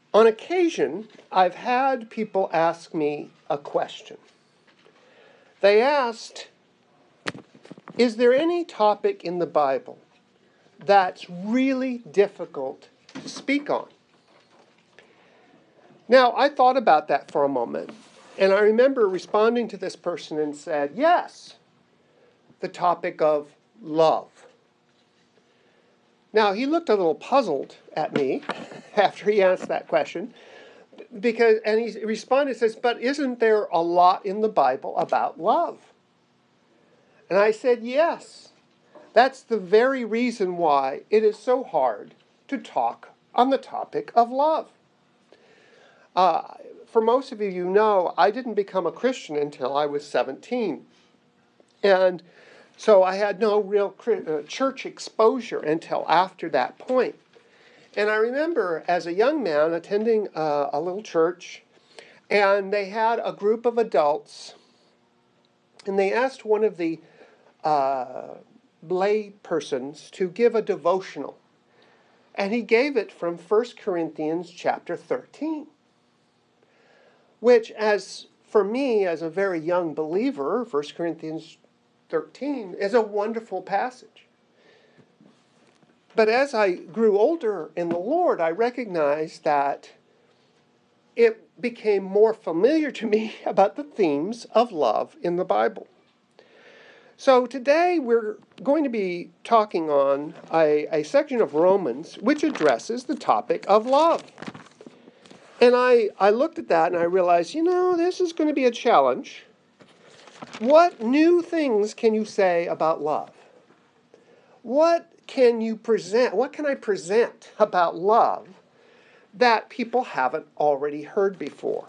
On occasion, I've had people ask me a question. They asked, is there any topic in the Bible that's really difficult to speak on? Now, I thought about that for a moment, and I remember responding to this person and said, yes, the topic of love. Now, he looked a little puzzled at me after he asked that question, and he responded and says, but isn't there a lot in the Bible about love? And I said, yes. That's the very reason why it is so hard to talk on the topic of love. For most of you know, I didn't become a Christian until I was 17. And so I had no real church exposure until after that point. And I remember as a young man attending a little church, and they had a group of adults, and they asked one of the lay persons to give a devotional. And he gave it from 1 Corinthians chapter 13, which for me, as a very young believer, 1 Corinthians 13 is a wonderful passage. But as I grew older in the Lord, I recognized that it became more familiar to me about the themes of love in the Bible. So today we're going to be talking on a section of Romans which addresses the topic of love. And I looked at that and I realized, this is going to be a challenge. What new things can you say about love? What can you present? What can I present about love that people haven't already heard before?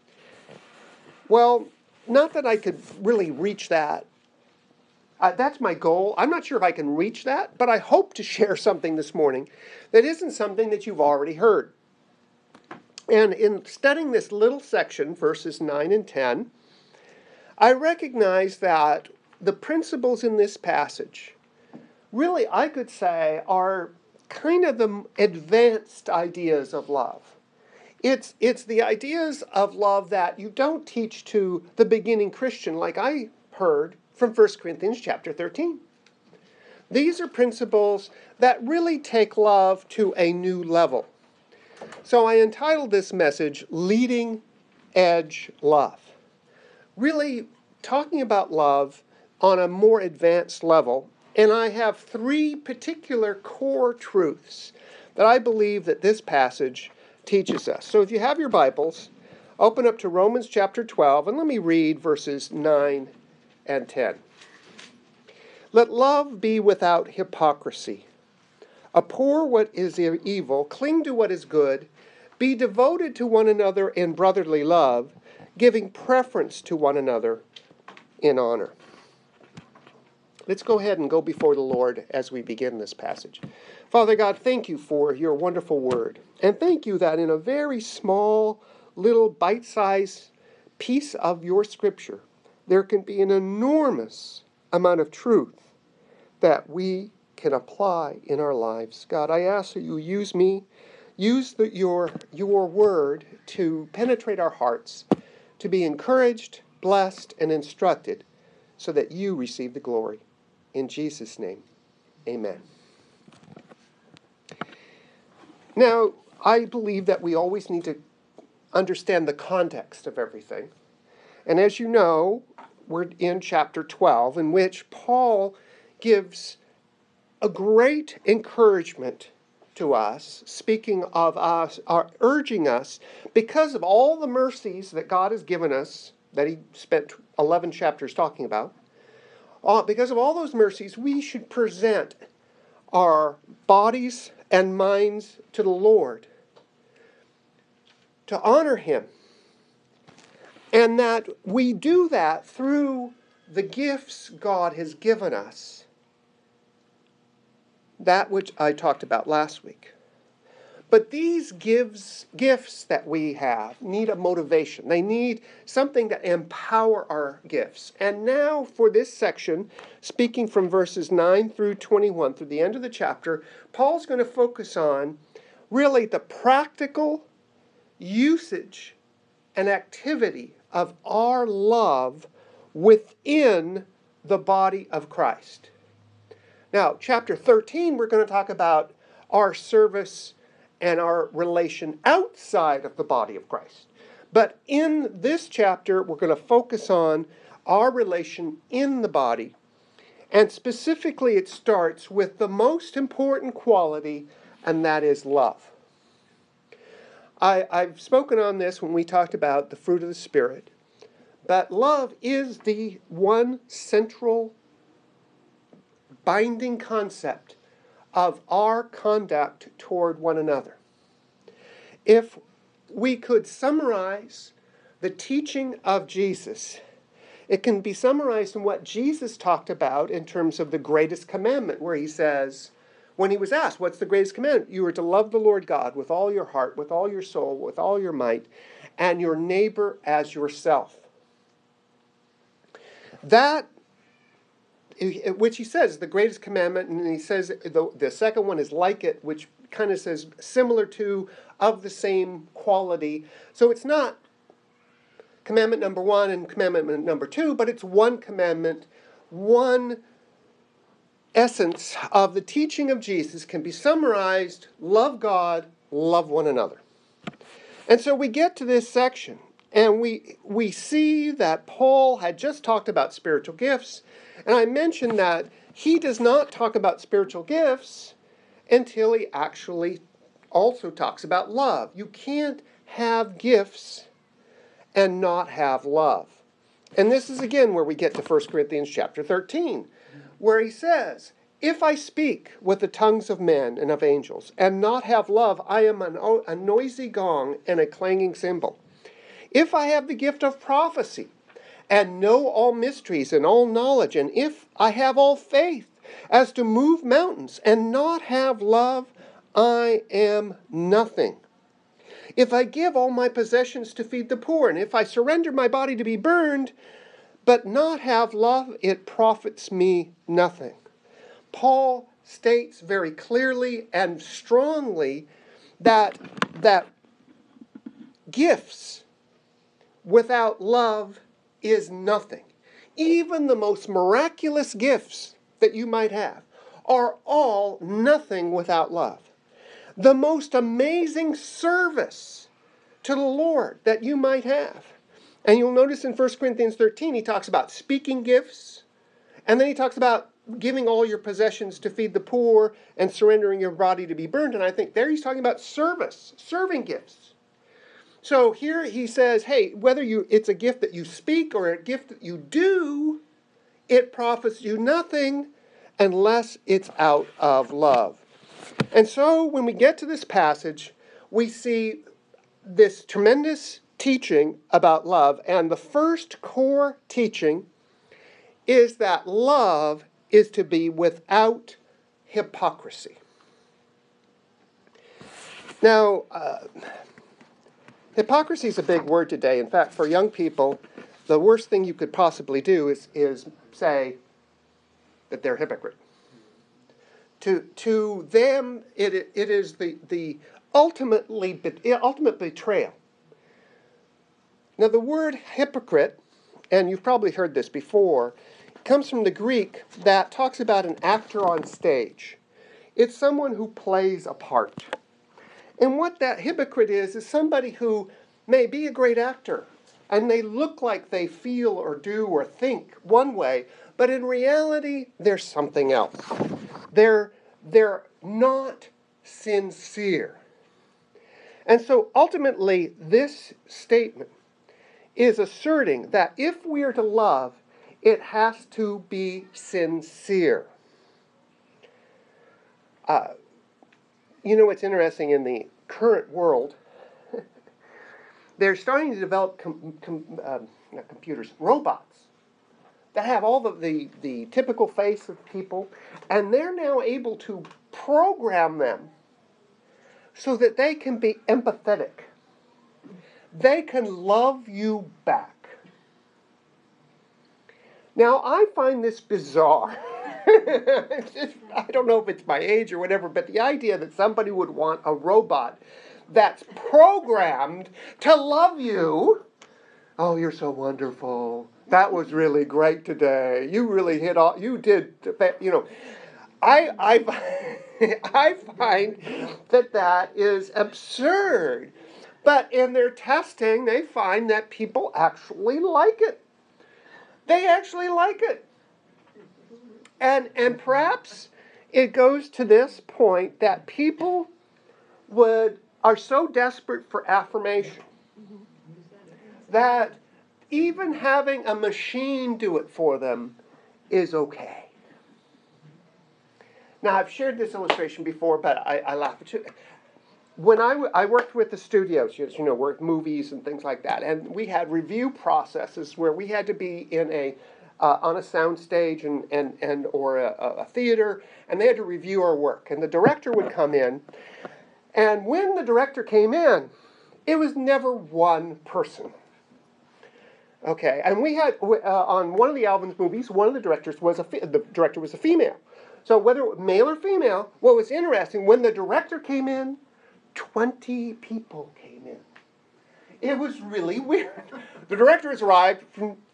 Well, not that I could really reach that. That's my goal. I'm not sure if I can reach that, but I hope to share something this morning that isn't something that you've already heard. And in studying this little section, verses 9 and 10, I recognize that the principles in this passage really, I could say, are kind of the advanced ideas of love. It's the ideas of love that you don't teach to the beginning Christian like I heard from 1 Corinthians chapter 13. These are principles that really take love to a new level. So I entitled this message, Leading Edge Love. Really talking about love on a more advanced level. And I have three particular core truths that I believe that this passage teaches us. So if you have your Bibles, open up to Romans chapter 12, and let me read verses 9 and 10. Let love be without hypocrisy. Abhor what is evil, cling to what is good, be devoted to one another in brotherly love, giving preference to one another in honor. Let's go ahead and go before the Lord as we begin this passage. Father God, thank you for your wonderful word. And thank you that in a very small, little, bite-sized piece of your scripture, there can be an enormous amount of truth that we can apply in our lives. God, I ask that you use me, use your word to penetrate our hearts, to be encouraged, blessed, and instructed so that you receive the glory. In Jesus' name, amen. Now, I believe that we always need to understand the context of everything. And as you know, we're in chapter 12, in which Paul gives a great encouragement to us, speaking of us, urging us, because of all the mercies that God has given us, that he spent 11 chapters talking about, because of all those mercies, we should present our bodies and minds to the Lord to honor him. And that we do that through the gifts God has given us. That which I talked about last week. But these gifts that we have need a motivation. They need something to empower our gifts. And now for this section, speaking from verses 9 through 21, through the end of the chapter, Paul's going to focus on really the practical usage and activity of our love within the body of Christ. Now, chapter 13, we're going to talk about our service and our relation outside of the body of Christ. But in this chapter, we're going to focus on our relation in the body. And specifically, it starts with the most important quality, and that is love. I've spoken on this when we talked about the fruit of the Spirit. But love is the one central binding concept of our conduct toward one another. If we could summarize the teaching of Jesus, it can be summarized in what Jesus talked about in terms of the greatest commandment, where he says, when he was asked, what's the greatest commandment? You are to love the Lord God with all your heart, with all your soul, with all your might, and your neighbor as yourself. That, which he says is the greatest commandment, and he says the second one is like it, which kind of says similar to, of the same quality. So it's not commandment number 1 and commandment number 2, but it's one commandment, one essence of the teaching of Jesus can be summarized: love God, love one another. And so we get to this section, and we see that Paul had just talked about spiritual gifts, and I mentioned that he does not talk about spiritual gifts until he actually also talks about love. You can't have gifts and not have love. And this is again where we get to 1 Corinthians chapter 13, where he says, if I speak with the tongues of men and of angels and not have love, I am a noisy gong and a clanging cymbal. If I have the gift of prophecy and know all mysteries and all knowledge, and if I have all faith as to move mountains and not have love, I am nothing. If I give all my possessions to feed the poor, and if I surrender my body to be burned, but not have love, it profits me nothing. Paul states very clearly and strongly that gifts without love is nothing. Even the most miraculous gifts that you might have are all nothing without love. The most amazing service to the Lord that you might have. And you'll notice in 1 Corinthians 13, he talks about speaking gifts, and then he talks about giving all your possessions to feed the poor and surrendering your body to be burned. And I think there he's talking about service, serving gifts. So here he says, hey, whether it's a gift that you speak or a gift that you do, it profits you nothing unless it's out of love. And so when we get to this passage, we see this tremendous teaching about love. And the first core teaching is that love is to be without hypocrisy. Now, hypocrisy is a big word today. In fact, for young people, the worst thing you could possibly do is say that they're a hypocrite. To them, it is the ultimate betrayal. Now, the word hypocrite, and you've probably heard this before, comes from the Greek that talks about an actor on stage. It's someone who plays a part. And what that hypocrite is somebody who may be a great actor, and they look like they feel or do or think one way, but in reality, they're something else. They're not sincere. And so ultimately, this statement is asserting that if we are to love, it has to be sincere. What's interesting in the current world, they're starting to develop robots that have all the typical face of people, and they're now able to program them so that they can be empathetic. They can love you back. Now, I find this bizarre. I don't know if it's my age or whatever, but the idea that somebody would want a robot that's programmed to love you. Oh, you're so wonderful. That was really great today. You really hit all, you did, I I find that is absurd. But in their testing, they find that people actually like it. They actually like it. And perhaps it goes to this point that people are so desperate for affirmation that even having a machine do it for them is okay. Now, I've shared this illustration before, but I laugh at it. When I worked with the studios, worked movies and things like that, and we had review processes where we had to be on a sound stage or a theater, and they had to review our work. And the director would come in, and when the director came in, it was never one person. Okay, and we had on one of the Alvin's movies, one of the directors was the director was a female. So whether it was male or female, what was interesting, when the director came in, 20 people came in. It was really weird. The directors arrived,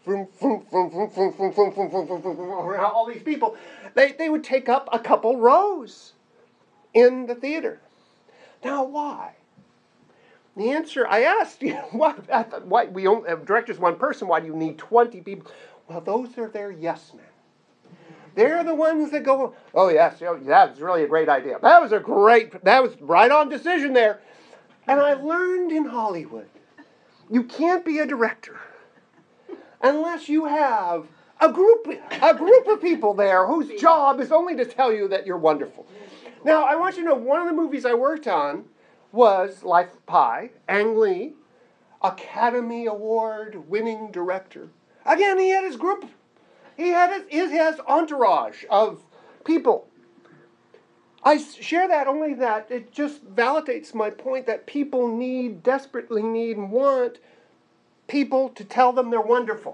all these people. They would take up a couple rows in the theater. Now, why? The answer, I asked, why we only have directors one person, why do you need 20 people? Well, those are their yes men. They're the ones that go, oh yes, that was really a great idea. That was right on decision there. And I learned in Hollywood, you can't be a director unless you have a group of people there whose job is only to tell you that you're wonderful. Now, I want you to know, one of the movies I worked on was Life of Pi. Ang Lee, Academy Award winning director. Again, he had his group. He had his entourage of people. I share that only that it just validates my point that people desperately need and want people to tell them they're wonderful.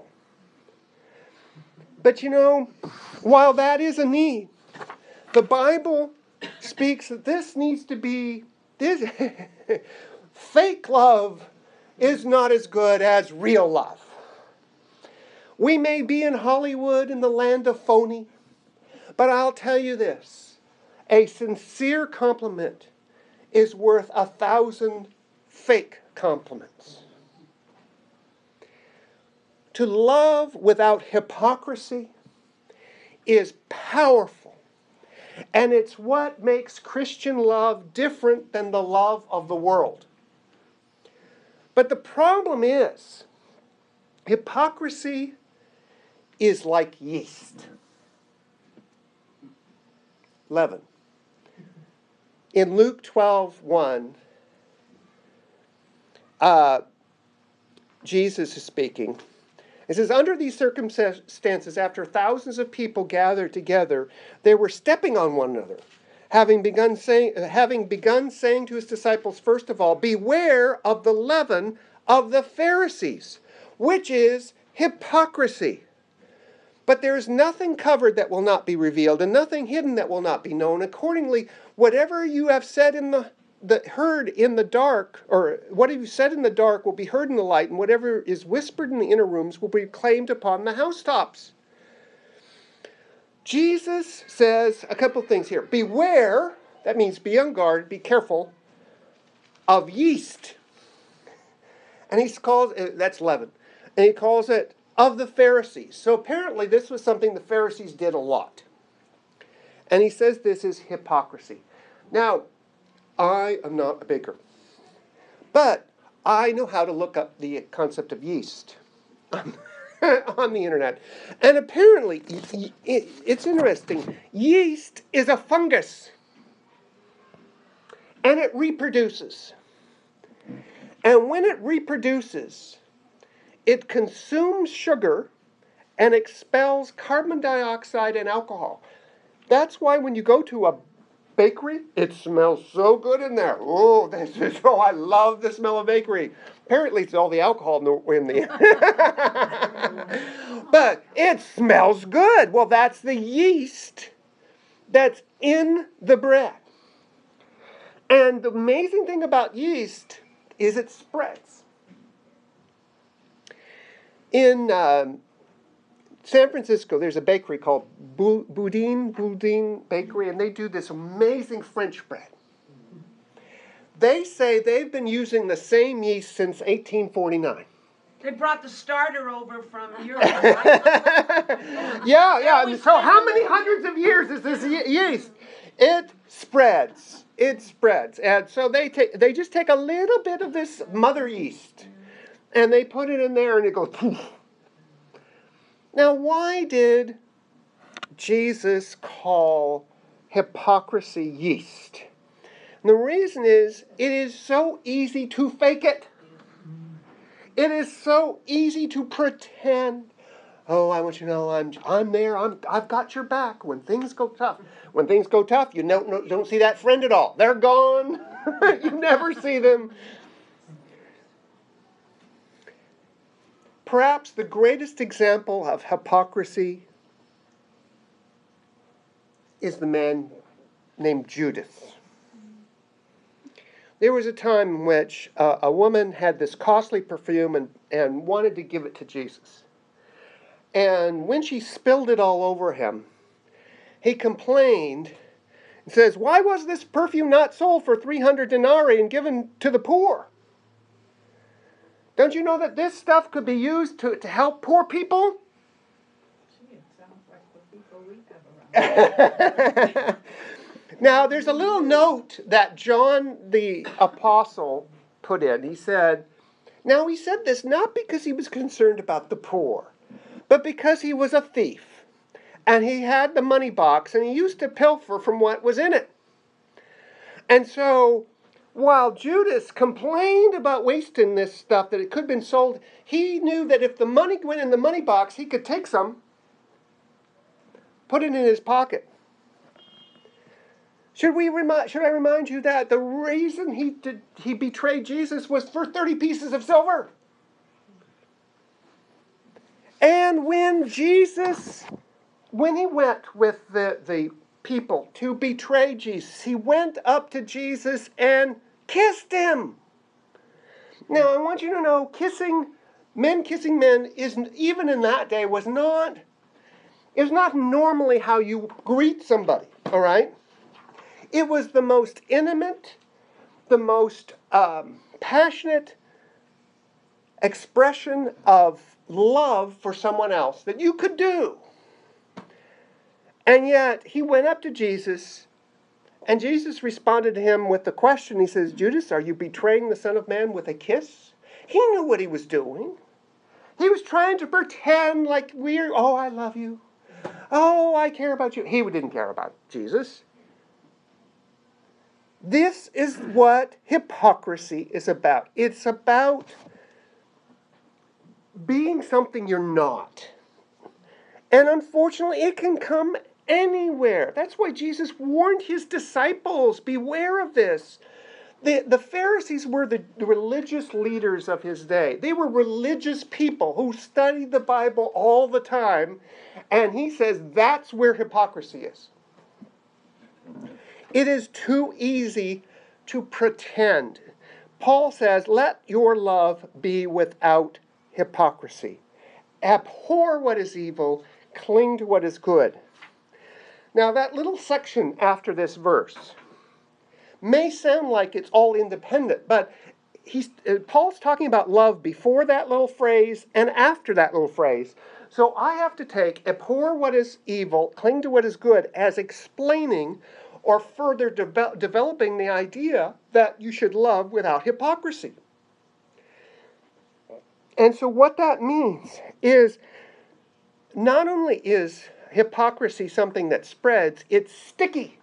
But while that is a need, the Bible speaks that this needs to be, fake love is not as good as real love. We may be in Hollywood in the land of phony, but I'll tell you this, a sincere compliment is worth 1,000 fake compliments. To love without hypocrisy is powerful, and it's what makes Christian love different than the love of the world. But the problem is, hypocrisy is like yeast. Leaven. In Luke 12:1, Jesus is speaking. It says, under these circumstances, after thousands of people gathered together, they were stepping on one another, having begun saying to his disciples, first of all, beware of the leaven of the Pharisees, which is hypocrisy. But there is nothing covered that will not be revealed, and nothing hidden that will not be known. Accordingly, whatever you have said heard in the dark, or what you said in the dark will be heard in the light, and whatever is whispered in the inner rooms will be proclaimed upon the housetops. Jesus says a couple of things here. Beware, that means be on guard, be careful, of yeast. And he calls it, that's leaven, and he calls it of the Pharisees. So apparently this was something the Pharisees did a lot. And he says this is hypocrisy. Now, I am not a baker, but I know how to look up the concept of yeast on the internet. And apparently, it's interesting. Yeast is a fungus, and it reproduces. And when it reproduces, it consumes sugar and expels carbon dioxide and alcohol. That's why when you go to a bakery, it smells so good in there. Oh, I love the smell of bakery. Apparently, it's all the alcohol in the but it smells good. Well, that's the yeast that's in the bread. And the amazing thing about yeast is it spreads. In San Francisco, there's a bakery called Boudin Bakery, and they do this amazing French bread. They say they've been using the same yeast since 1849. They brought the starter over from Europe, right? Yeah. So how many hundreds of years is this yeast? It spreads. It spreads. And so they just take a little bit of this mother yeast, and they put it in there, and it goes poof. Now, why did Jesus call hypocrisy yeast? And the reason is, it is so easy to fake it. It is so easy to pretend. Oh, I want you to know I'm there. I've got your back when things go tough. When things go tough, you don't see that friend at all. They're gone. You never see them. Perhaps the greatest example of hypocrisy is the man named Judas. There was a time in which a woman had this costly perfume and wanted to give it to Jesus. And when she spilled it all over him, he complained and says, "Why was this perfume not sold for 300 denarii and given to the poor? Don't you know that this stuff could be used to help poor people?" Gee, it sounds like the people we have around. Now, there's a little note that John the Apostle put in. He said this not because he was concerned about the poor, but because he was a thief. And he had the money box, and he used to pilfer from what was in it. And so, while Judas complained about wasting this stuff, that it could have been sold, he knew that if the money went in the money box, he could take some, put it in his pocket. Should I remind you that the reason he betrayed Jesus was for 30 pieces of silver? And when he went with the people to betray Jesus, he went up to Jesus and kissed him. Now, I want you to know, kissing men even in that day was not normally how you greet somebody, all right? It was the most intimate, the most passionate expression of love for someone else that you could do. And yet, he went up to Jesus, and Jesus responded to him with the question. He says, "Judas, are you betraying the Son of Man with a kiss?" He knew what he was doing. He was trying to pretend like I love you. Oh, I care about you. He didn't care about Jesus. This is what hypocrisy is about. It's about being something you're not. And unfortunately, it can come anywhere. That's why Jesus warned his disciples, beware of this. The Pharisees were the religious leaders of his day. They were religious people who studied the Bible all the time. And he says that's where hypocrisy is. It is too easy to pretend. Paul says, let your love be without hypocrisy. Abhor what is evil, cling to what is good. Now, that little section after this verse may sound like it's all independent, but Paul's talking about love before that little phrase and after that little phrase. So I have to take abhor what is evil, cling to what is good as explaining or further developing the idea that you should love without hypocrisy. And so what that means is not only is hypocrisy something that spreads, it's sticky.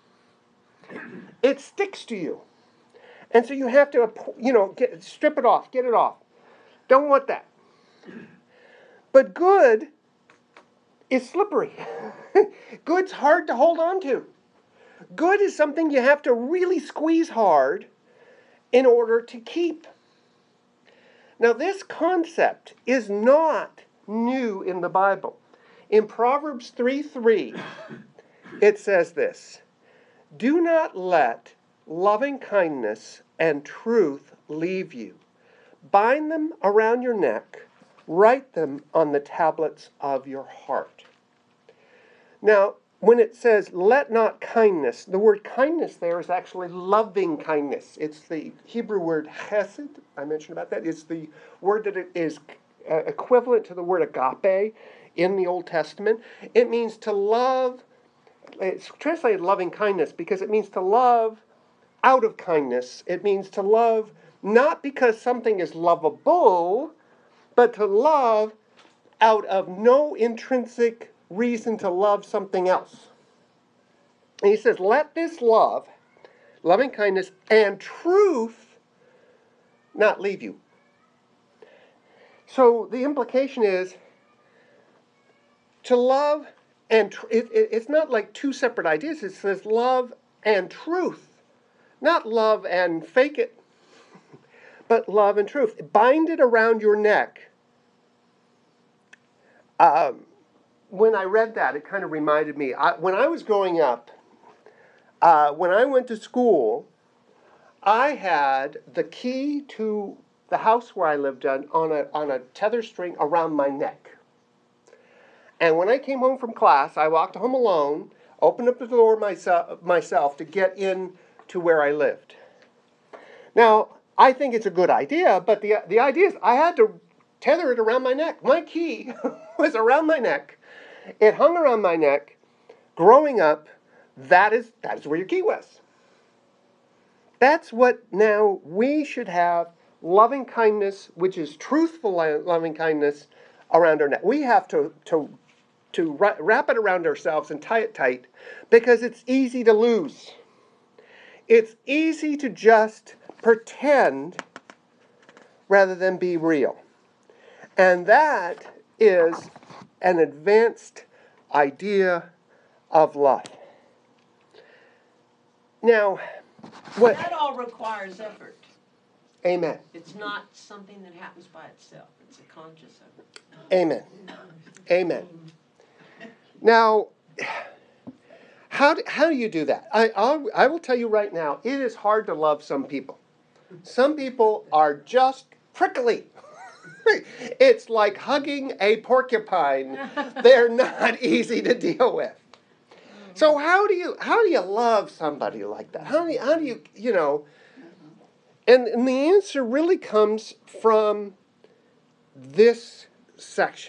It sticks to you. And so you have to, strip it off, get it off. Don't want that. But good is slippery. Good's hard to hold on to. Good is something you have to really squeeze hard in order to keep. Now, this concept is not new in the Bible. In Proverbs 3:3, it says this, "Do not let loving kindness and truth leave you. Bind them around your neck. Write them on the tablets of your heart. Now, when it says, let not kindness, the word kindness there is actually loving kindness. It's the Hebrew word chesed, I mentioned about that. It's the word that it is equivalent to the word agape in the Old Testament. It means to love, it's translated loving kindness because it means to love out of kindness. It means to love not because something is lovable, but to love out of no intrinsic reason to love something else. And he says, let this love, loving kindness, and truth not leave you. So the implication is to love and it's not like two separate ideas. It says love and truth, not love and fake it, but love and truth. Bind it around your neck. When I read that, it kind of reminded me. When I was growing up, when I went to school, I had the key to the house where I lived on a tether string around my neck. And when I came home from class, I walked home alone, opened up the door myself to get in to where I lived. Now, I think it's a good idea, but the idea is I had to tether it around my neck. My key was around my neck. It hung around my neck. Growing up, that is where your key was. That's what now we should have loving kindness, which is truthful loving kindness, around our neck. We have to wrap it around ourselves and tie it tight because it's easy to lose. It's easy to just pretend rather than be real. And that is an advanced idea of love. Now, that all requires effort. Amen. It's not something that happens by itself. It's a conscious effort. Amen. Amen. Now, how do you do that? I will tell you right now, it is hard to love some people. Some people are just prickly. It's like hugging a porcupine. They're not easy to deal with. So how do you love somebody like that? How do you And the answer really comes from this section.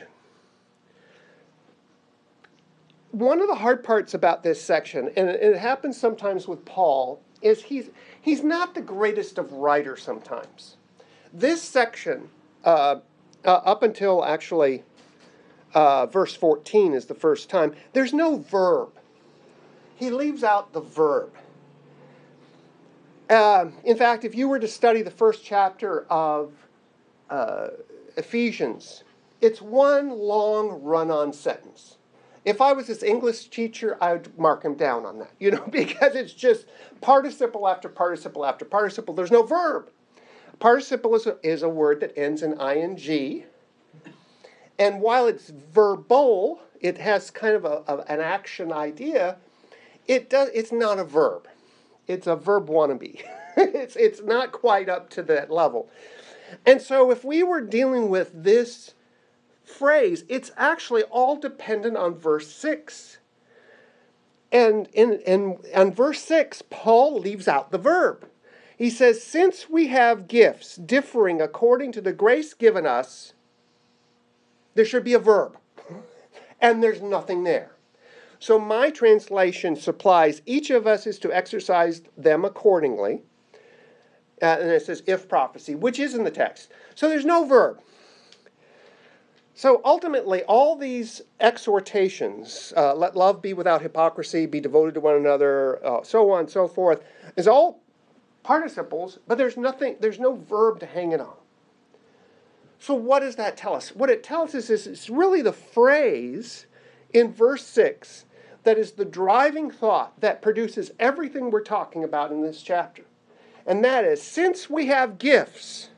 One of the hard parts about this section, and it happens sometimes with Paul, is he's not the greatest of writers sometimes. This section, up until actually verse 14 is the first time, there's no verb. He leaves out the verb. In fact, if you were to study the first chapter of Ephesians, it's one long run-on sentence. If I was his English teacher, I would mark him down on that, because it's just participle after participle after participle. There's no verb. Participle is a word that ends in ing. And while it's verbal, it has kind of an action idea, it's not a verb. It's a verb wannabe. It's not quite up to that level. And so if we were dealing with this phrase, it's actually all dependent on verse 6. And in verse 6, Paul leaves out the verb. He says, since we have gifts differing according to the grace given us, there should be a verb. And there's nothing there. So my translation supplies each of us is to exercise them accordingly. And it says, if prophecy, which is in the text. So there's no verb. So ultimately, all these exhortations, let love be without hypocrisy, be devoted to one another, so on and so forth, is all participles, but there's no verb to hang it on. So what does that tell us? What it tells us is it's really the phrase in verse 6 that is the driving thought that produces everything we're talking about in this chapter. And that is, since we have gifts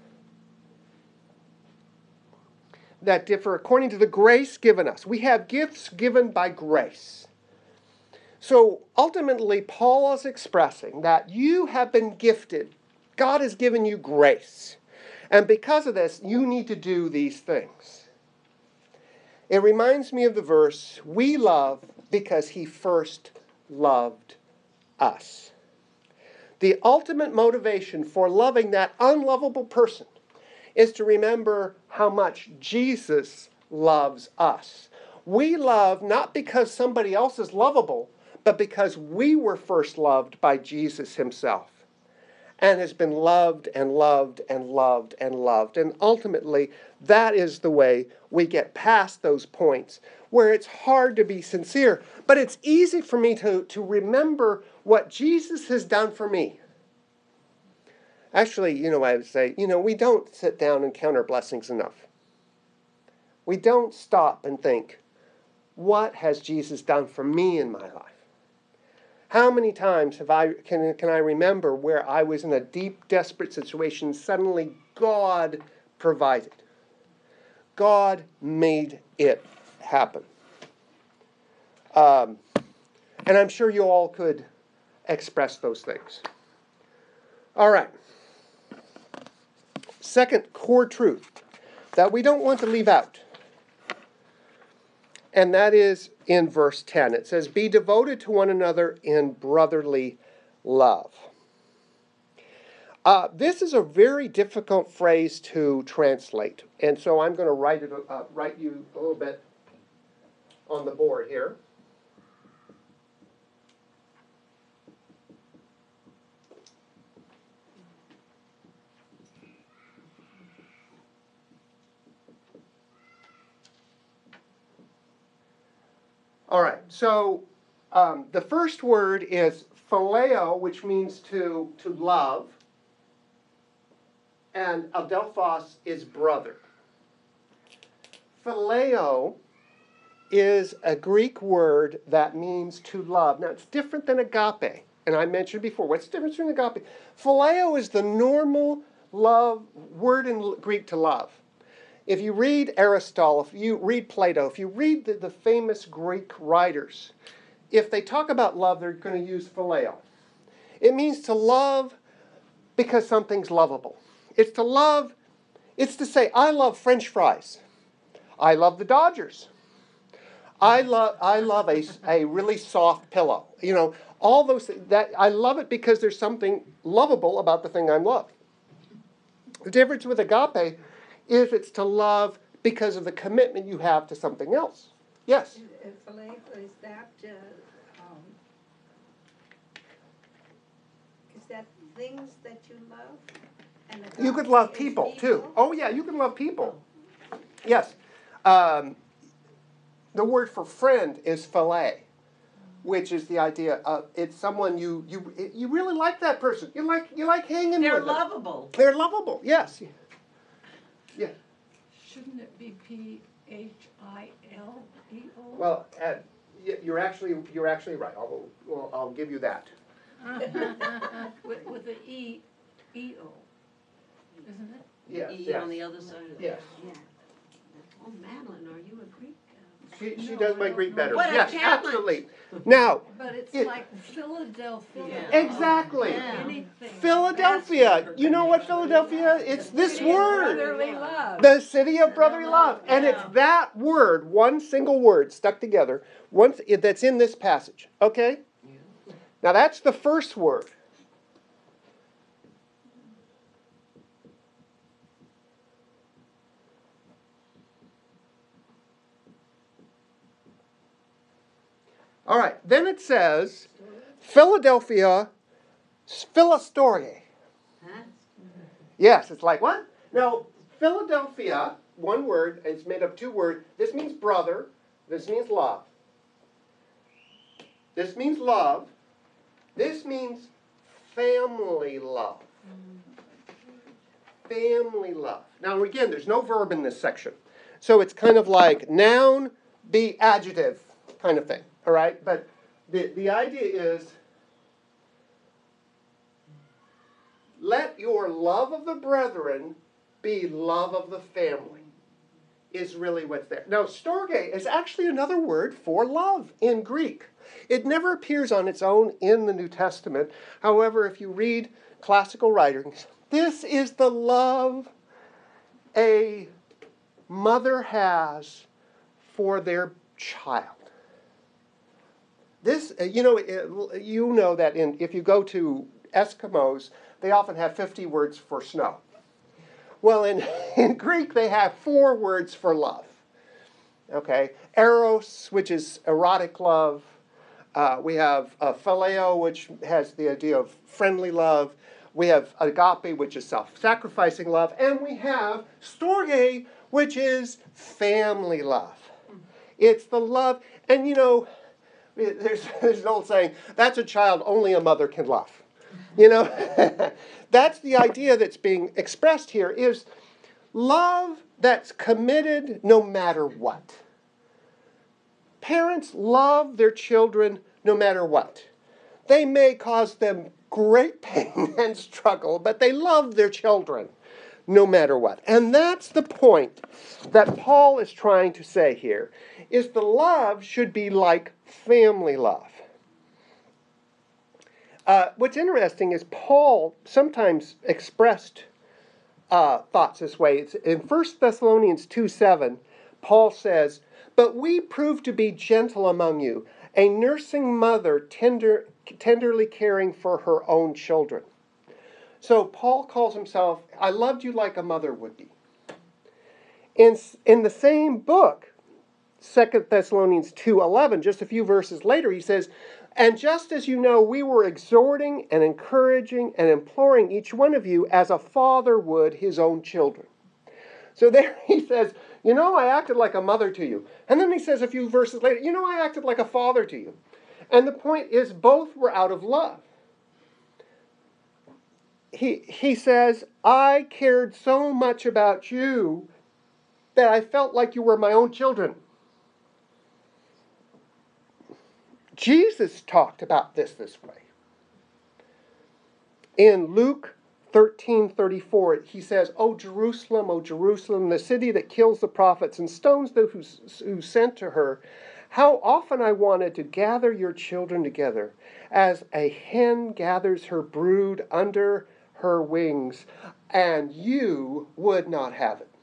that differ according to the grace given us. We have gifts given by grace. So ultimately, Paul is expressing that you have been gifted. God has given you grace. And because of this, you need to do these things. It reminds me of the verse, we love because he first loved us. The ultimate motivation for loving that unlovable person is to remember how much Jesus loves us. We love not because somebody else is lovable, but because we were first loved by Jesus himself and has been loved and loved and loved and loved. And ultimately, that is the way we get past those points where it's hard to be sincere. But it's easy for me to remember what Jesus has done for me. Actually, I would say, we don't sit down and count our blessings enough. We don't stop and think, what has Jesus done for me in my life? How many times can I remember where I was in a deep, desperate situation, suddenly God provided. God made it happen. And I'm sure you all could express those things. All right. Second core truth that we don't want to leave out. And that is in verse 10. It says, be devoted to one another in brotherly love. This is a very difficult phrase to translate. And so I'm going to write you a little bit on the board here. All right, so the first word is phileo, which means to love, and adelphos is brother. Phileo is a Greek word that means to love. Now, it's different than agape, and I mentioned before, what's the difference between agape? Phileo is the normal love word in Greek to love. If you read Aristotle, if you read Plato, if you read the famous Greek writers, if they talk about love, they're going to use phileo. It means to love because something's lovable. It's to say, I love French fries. I love the Dodgers. I love a really soft pillow. All those things. That I love it because there's something lovable about the thing I love. The difference with agape is it's to love because of the commitment you have to something else. Yes? Phileo, is that things that you love? And You could love people, too. Oh, yeah, you can love people. Yes. The word for friend is philae, which is the idea of it's someone you really like that person. You like hanging with them. They're lovable. They're lovable, yes. Yeah. Shouldn't it be Phileo? Well, you're actually right. I'll give you that. With the EO, isn't it? Yes. E Yes. on the other side of Yes. Yeah. Oh, Madeline, are you a Greek? She No, does I my don't Greek know. better. What a Yes, challenge. absolutely. Now, But it's It- like Philadelphia. Yeah. exactly. Yeah. Anything. Philadelphia. You know what Philadelphia? It's this City of word. brotherly love. The city of brotherly love. And it's Yeah. that word, one single word stuck together, that's in this passage. Okay? Now that's the first word. All right. Then it says, Philadelphia, Philastorie. Huh? Yes, it's like what? Now, Philadelphia, one word, it's made up two words. This means brother. This means love. This means love. This means family love. Family love. Now, again, there's no verb in this section. So it's kind of like noun, be adjective kind of thing. All right? But the idea is, let your love of the brethren be love of the family. is really what's there. Now, storge is actually another word for love in Greek. It never appears on its own in the New Testament. However, if you read classical writings, this is the love a mother has for their child. This, you know that if you go to Eskimos, they often have 50 words for snow. Well, in Greek, they have 4 words for love. Okay, eros, which is erotic love. We have phileo, which has the idea of friendly love. We have agape, which is self-sacrificing love. And we have storge, which is family love. It's the love, and there's an old saying, that's a child only a mother can love. That's the idea that's being expressed here, is love that's committed no matter what. Parents love their children no matter what. They may cause them great pain and struggle, but they love their children no matter what. And that's the point that Paul is trying to say here, is the love should be like family love. What's interesting is Paul sometimes expressed thoughts this way. It's in 1 Thessalonians 2:7, Paul says, "But we prove to be gentle among you, a nursing mother tenderly caring for her own children." So Paul calls himself, I loved you like a mother would be. In the same book, 2 Thessalonians 2:11, just a few verses later, he says, "And just as you know, we were exhorting and encouraging and imploring each one of you as a father would his own children." So there he says, I acted like a mother to you. And then he says a few verses later, I acted like a father to you. And the point is, both were out of love. He says, I cared so much about you that I felt like you were my own children. Jesus talked about this way. In Luke 13:34, he says, O Jerusalem, the city that kills the prophets and stones those who sent to her, how often I wanted to gather your children together, as a hen gathers her brood under her wings, and you would not have it.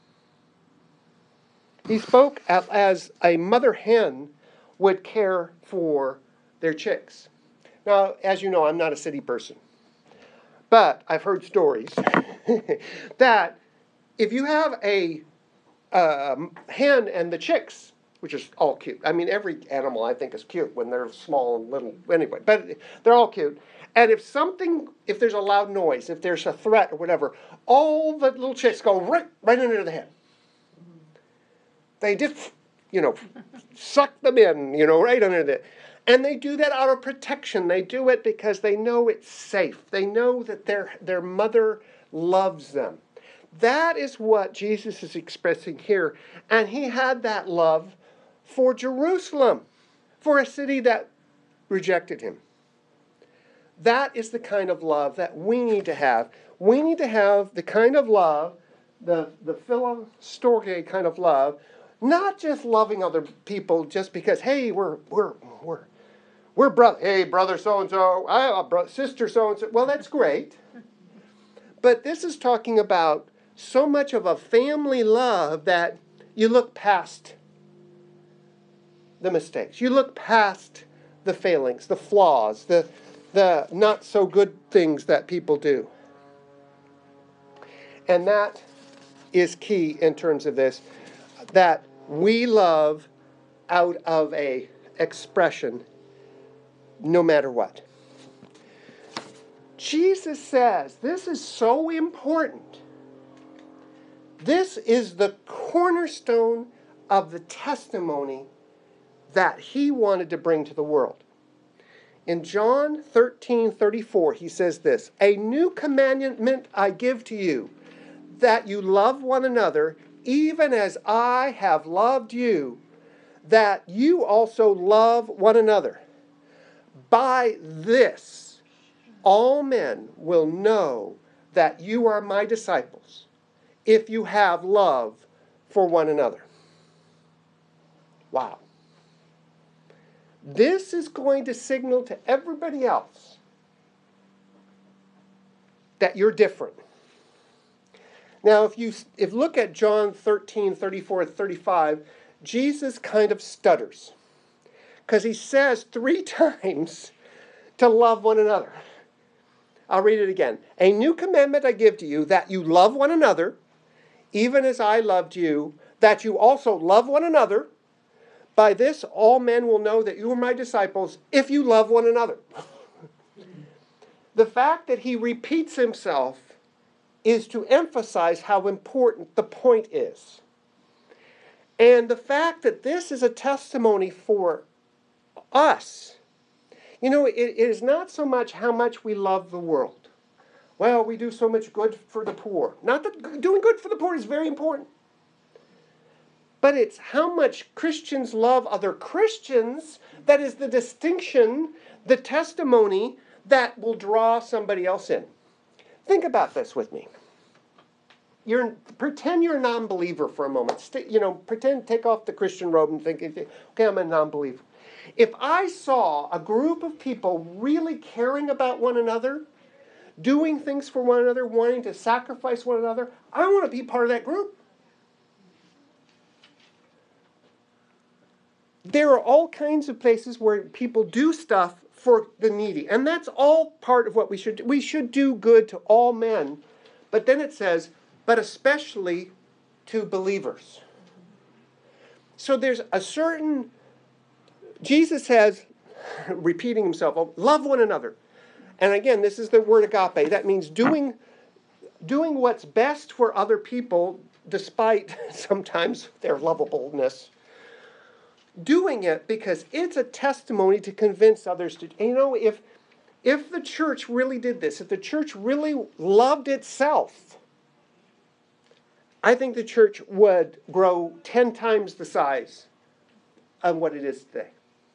He spoke as a mother hen would care for their chicks. Now, as you know, I'm not a city person, but I've heard stories that if you have a hen and the chicks, which is all cute. I mean, every animal I think is cute when they're small and little. Anyway, but they're all cute. And if there's a loud noise, if there's a threat or whatever, all the little chicks go right under the hen. They just, suck them in, right under the. And they do that out of protection. They do it because they know it's safe. They know that their mother loves them. That is what Jesus is expressing here. And he had that love for Jerusalem, for a city that rejected him. That is the kind of love that we need to have. We need to have the kind of love, the philostorge kind of love, not just loving other people just because, hey, we're brother. Hey, brother so-and-so, sister so-and-so. Well, that's great. But this is talking about so much of a family love that you look past the mistakes. You look past the failings, the flaws, the not so good things that people do. And that is key in terms of this, that we love out of a expression no matter what. Jesus says this is so important. This is the cornerstone of the testimony that he wanted to bring to the world. In John 13:34, he says this, "A new commandment I give to you, that you love one another, even as I have loved you, that you also love one another. By this, all men will know that you are my disciples, if you have love for one another." Wow. This is going to signal to everybody else that you're different. Now, if you look at John 13, 34, 35, Jesus kind of stutters. Because he says 3 times to love one another. I'll read it again. A new commandment I give to you, that you love one another, even as I loved you, that you also love one another. By this all men will know that you are my disciples, if you love one another. The fact that he repeats himself is to emphasize how important the point is. And the fact that this is a testimony for us. You know, it is not so much how much we love the world. Well, we do so much good for the poor. Not that doing good for the poor is very important. But it's how much Christians love other Christians that is the distinction, the testimony that will draw somebody else in. Think about this with me. Pretend you're a non-believer for a moment. Pretend, take off the Christian robe and think, okay, I'm a non-believer. If I saw a group of people really caring about one another, doing things for one another, wanting to sacrifice one another, I want to be part of that group. There are all kinds of places where people do stuff for the needy. And that's all part of what we should do. We should do good to all men. But then it says, but especially to believers. So there's a certain, Jesus says, repeating himself, love one another. And again, this is the word agape. That means doing what's best for other people, despite sometimes their lovableness. Doing it because it's a testimony to convince others to. And you know, if the church really did this, if the church really loved itself, I think the church would grow 10 times the size of what it is today.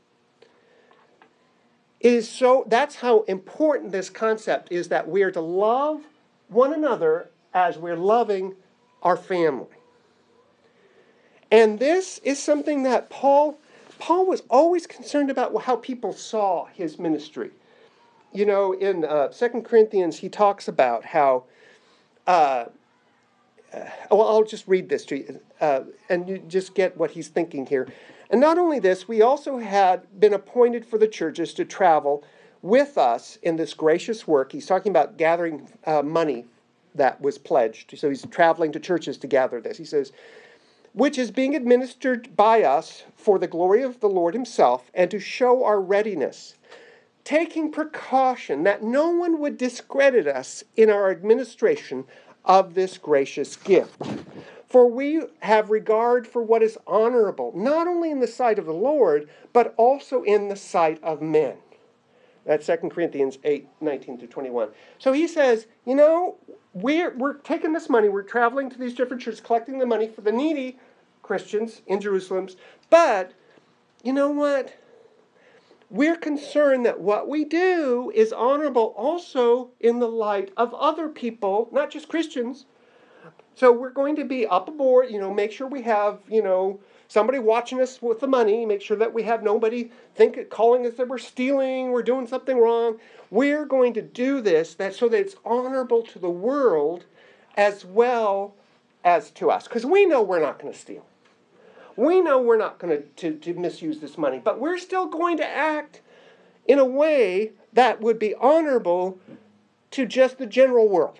That's how important this concept is, that we are to love one another as we're loving our family. And this is something that Paul was always concerned about, how people saw his ministry. You know, in 2 Corinthians, he talks about how, I'll just read this to you, and you just get what he's thinking here. And not only this, we also had been appointed for the churches to travel with us in this gracious work. He's talking about gathering money that was pledged. So he's traveling to churches to gather this. He says, which is being administered by us for the glory of the Lord himself, and to show our readiness, taking precaution that no one would discredit us in our administration of this gracious gift. For we have regard for what is honorable, not only in the sight of the Lord, but also in the sight of men. That's 2 Corinthians 8, 19 to 21. So he says, you know, we're taking this money, we're traveling to these different churches, collecting the money for the needy Christians in Jerusalem. But, you know what? We're concerned that what we do is honorable also in the light of other people, not just Christians. So we're going to be up aboard, make sure we have, somebody watching us with the money, make sure that we have nobody calling us that we're stealing, we're doing something wrong. We're going to do this so that it's honorable to the world as well as to us. Because we know we're not going to steal. We know we're not going to misuse this money. But we're still going to act in a way that would be honorable to just the general world.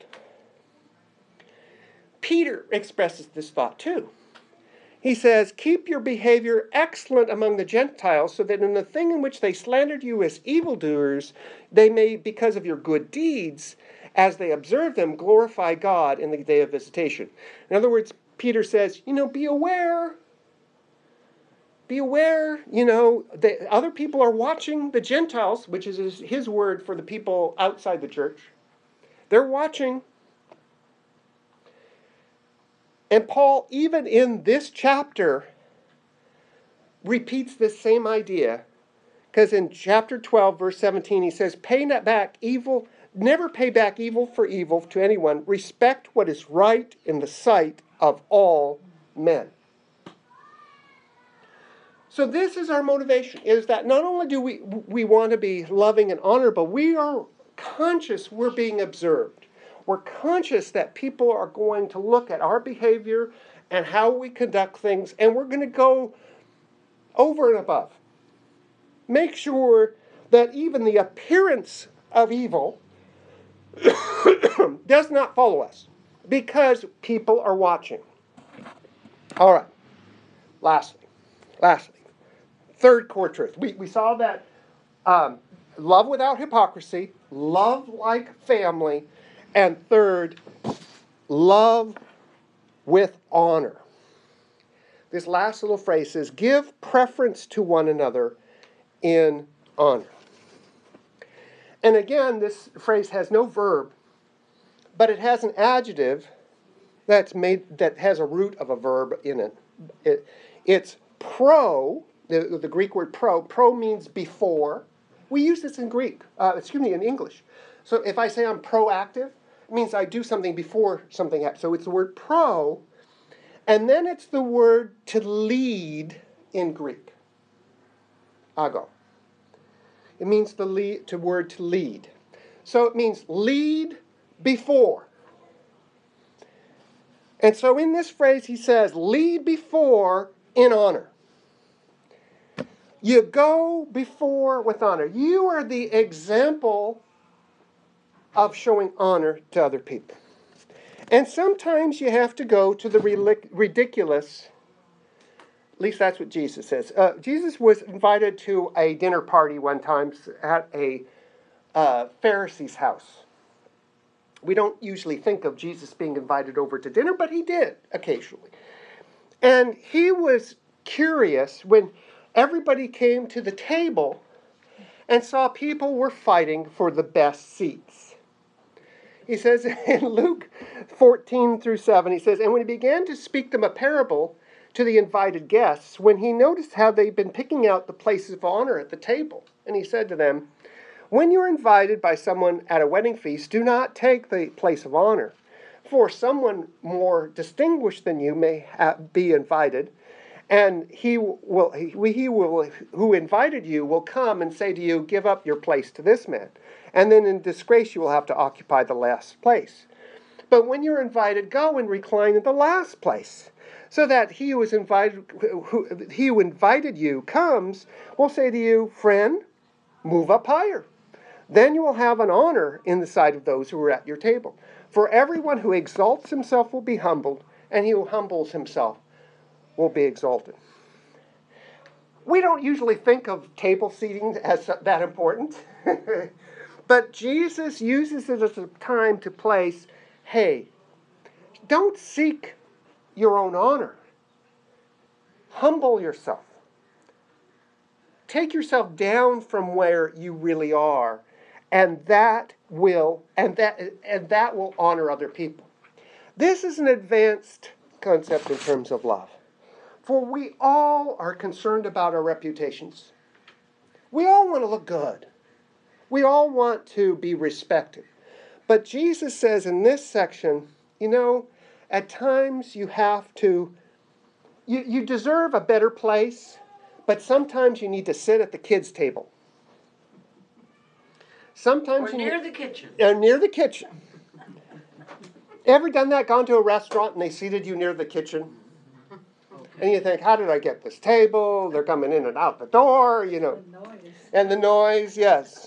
Peter expresses this thought too. He says, keep your behavior excellent among the Gentiles, so that in the thing in which they slandered you as evildoers, they may, because of your good deeds, as they observe them, glorify God in the day of visitation. In other words, Peter says, be aware. Be aware, the other people are watching, the Gentiles, which is his word for the people outside the church. They're watching. And Paul, even in this chapter, repeats this same idea. Because in chapter 12, verse 17, he says, never pay back evil for evil to anyone. Respect what is right in the sight of all men. So this is our motivation, is that not only do we want to be loving and honorable, we are conscious we're being observed. We're conscious that people are going to look at our behavior and how we conduct things, and we're going to go over and above. Make sure that even the appearance of evil does not follow us, because people are watching. All right. Lastly, third core truth. We saw that love without hypocrisy, love like family, and third, love with honor. This last little phrase says, give preference to one another in honor. And again, this phrase has no verb, but it has an adjective that has a root of a verb in it. It's pro, the Greek word pro. Pro means before. We use this in in English. So if I say I'm proactive, it means I do something before something happens. So it's the word pro, and then it's the word to lead in Greek. Ago. It means the word to lead. So it means lead before. And so in this phrase he says, lead before in honor. You go before with honor. You are the example of showing honor to other people. And sometimes you have to go to the ridiculous. At least that's what Jesus says. Jesus was invited to a dinner party one time at a Pharisee's house. We don't usually think of Jesus being invited over to dinner, but he did occasionally. And he was curious when everybody came to the table and saw people were fighting for the best seats. He says in Luke 14 through 7, he says, and when he began to speak them a parable to the invited guests, when he noticed how they'd been picking out the places of honor at the table, and he said to them, when you're invited by someone at a wedding feast, do not take the place of honor, for someone more distinguished than you may be invited, and he who invited you will come and say to you, give up your place to this man. And then in disgrace you will have to occupy the last place. But when you're invited, go and recline in the last place, so that he who invited you comes, will say to you, friend, move up higher. Then you will have an honor in the sight of those who are at your table. For everyone who exalts himself will be humbled, and he who humbles himself will be exalted. We don't usually think of table seating as that important. But Jesus uses it as a time to place, hey, don't seek your own honor. Humble yourself. Take yourself down from where you really are, and that will honor other people. This is an advanced concept in terms of love. For we all are concerned about our reputations. We all want to look good. We all want to be respected. But Jesus says in this section, at times you have to, you deserve a better place, but sometimes you need to sit at the kids' table. Sometimes near the kitchen. Near the kitchen. Ever done that? Gone to a restaurant and they seated you near the kitchen? Okay. And you think, how did I get this table? They're coming in and out the door, The noise. And the noise, yes.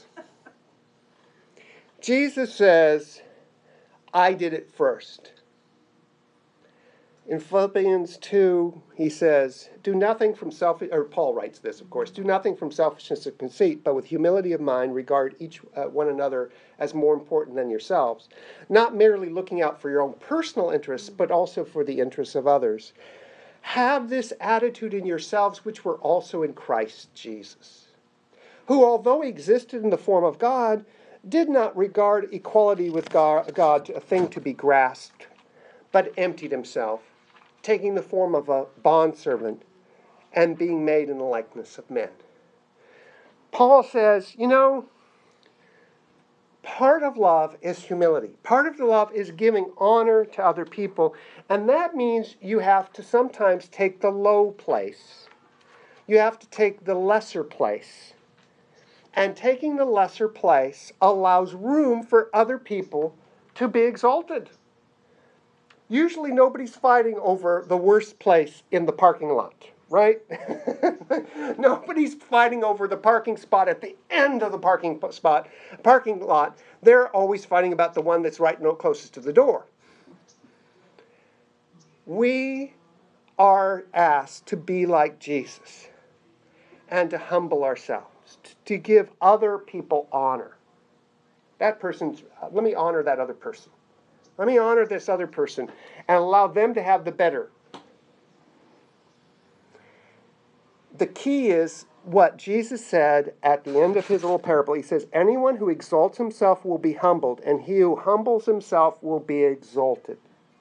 Jesus says, I did it first. In Philippians 2, he says, do nothing from Paul writes this, of course, do nothing from selfishness or conceit, but with humility of mind regard each one another as more important than yourselves, not merely looking out for your own personal interests, but also for the interests of others. Have this attitude in yourselves, which were also in Christ Jesus, who, although he existed in the form of God, did not regard equality with God a thing to be grasped, but emptied himself, taking the form of a bondservant and being made in the likeness of men. Paul says, part of love is humility. Part of the love is giving honor to other people. And that means you have to sometimes take the low place You have to take the lesser place. And taking the lesser place allows room for other people to be exalted. Usually nobody's fighting over the worst place in the parking lot, right? Nobody's fighting over the parking spot at the end of the parking lot. They're always fighting about the one that's right closest to the door. We are asked to be like Jesus and to humble ourselves, to give other people honor. Let me honor that other person. Let me honor this other person and allow them to have the better. The key is what Jesus said at the end of his little parable. He says, anyone who exalts himself will be humbled, and he who humbles himself will be exalted.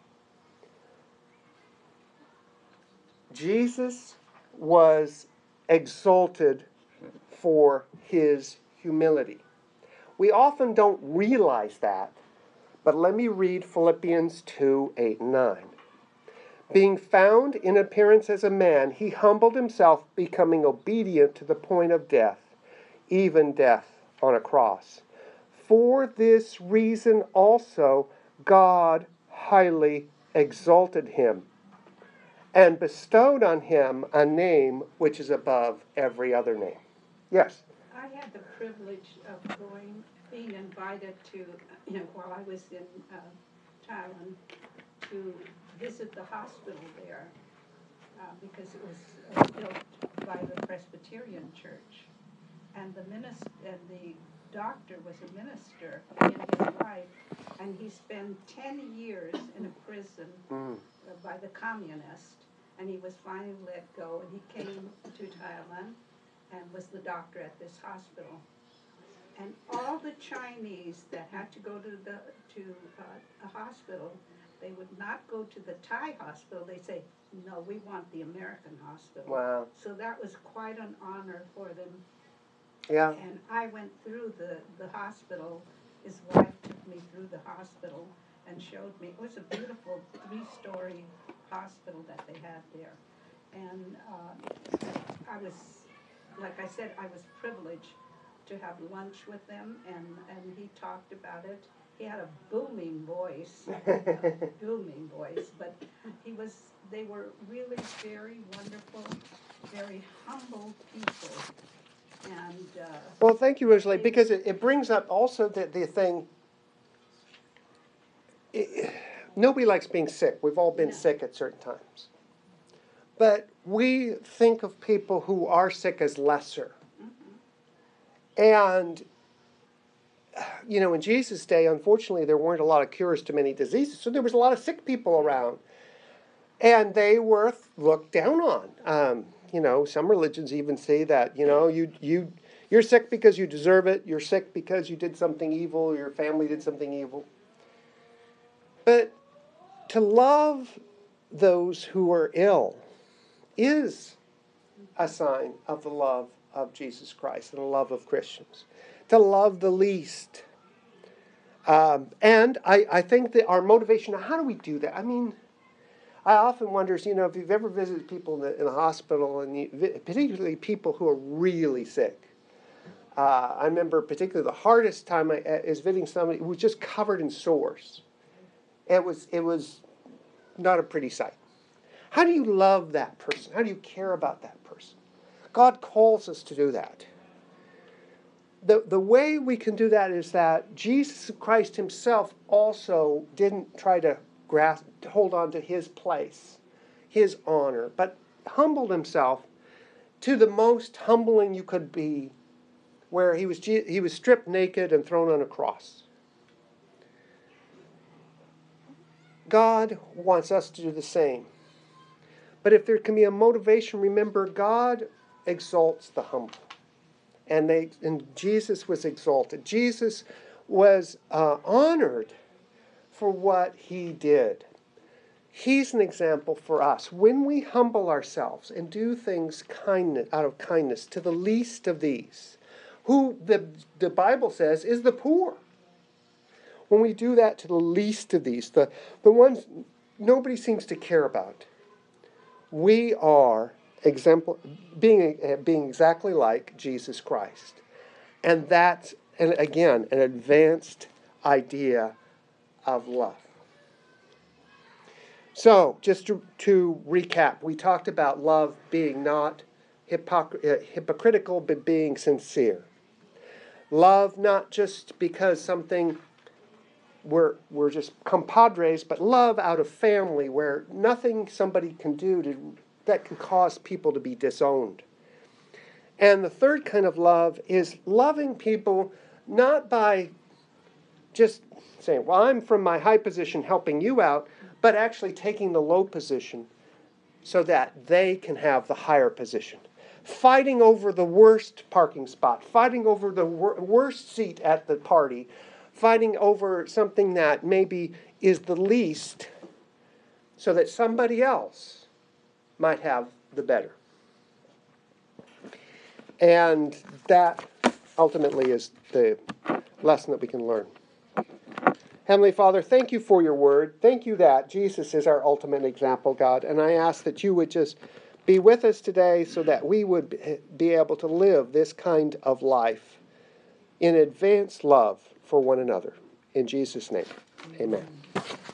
Jesus was exalted for his humility. We often don't realize that, but let me read Philippians 2:8-9. Being found in appearance as a man, he humbled himself, becoming obedient to the point of death, even death on a cross. For this reason also God highly exalted him and bestowed on him a name which is above every other name. Yes? I had the privilege of being invited to, while I was in Thailand, to visit the hospital there because it was built by the Presbyterian Church, and the doctor was a minister in his life, and he spent 10 years in a prison by the communists, and he was finally let go, and he came to Thailand and was the doctor at this hospital. And all the Chinese that had to go to a hospital, they would not go to the Thai hospital. They say, no, we want the American hospital. Wow. So that was quite an honor for them. Yeah. And I went through the hospital. His wife took me through the hospital and showed me. It was a beautiful 3-story hospital that they had there. And I was, like I said, I was privileged to have lunch with them, and he talked about it. He had a booming voice, but they were really very wonderful, very humble people. And well, thank you, Rosalie, because it brings up also the thing. Nobody likes being sick. We've all been sick at certain times. But we think of people who are sick as lesser. And, in Jesus' day, unfortunately, there weren't a lot of cures to many diseases. So there was a lot of sick people around. And they were looked down on. Some religions even say that, you're sick because you deserve it. You're sick because you did something evil. Your family did something evil. But to love those who are ill is a sign of the love of Jesus Christ and the love of Christians. To love the least. And I think that our motivation, how do we do that? I mean, I often wonder, if you've ever visited people in the hospital, and particularly people who are really sick. I remember particularly the hardest time is visiting somebody who was just covered in sores. It was not a pretty sight. How do you love that person? How do you care about that person? God calls us to do that. The way we can do that is that Jesus Christ himself also didn't try to hold on to his place, his honor, but humbled himself to the most humbling you could be, where he was stripped naked and thrown on a cross. God wants us to do the same. But if there can be a motivation, remember, God exalts the humble. And Jesus was exalted. Jesus was honored for what he did. He's an example for us. When we humble ourselves and do things out of kindness to the least of these, who the Bible says is the poor. When we do that to the least of these, the ones nobody seems to care about, we are being exactly like Jesus Christ. And that's, and again, an advanced idea of love. So, just to recap, we talked about love being not hypocritical, but being sincere. Love not just because something we're just compadres, but love out of family, where nothing somebody can do that can cause people to be disowned. And the third kind of love is loving people not by just saying, well, I'm from my high position helping you out, but actually taking the low position so that they can have the higher position. Fighting over the worst parking spot, fighting over the worst seat at the party, fighting over something that maybe is the least so that somebody else might have the better. And that ultimately is the lesson that we can learn. Heavenly Father, thank you for your word. Thank you that Jesus is our ultimate example, God. And I ask that you would just be with us today so that we would be able to live this kind of life in advanced love for one another. In Jesus' name, amen.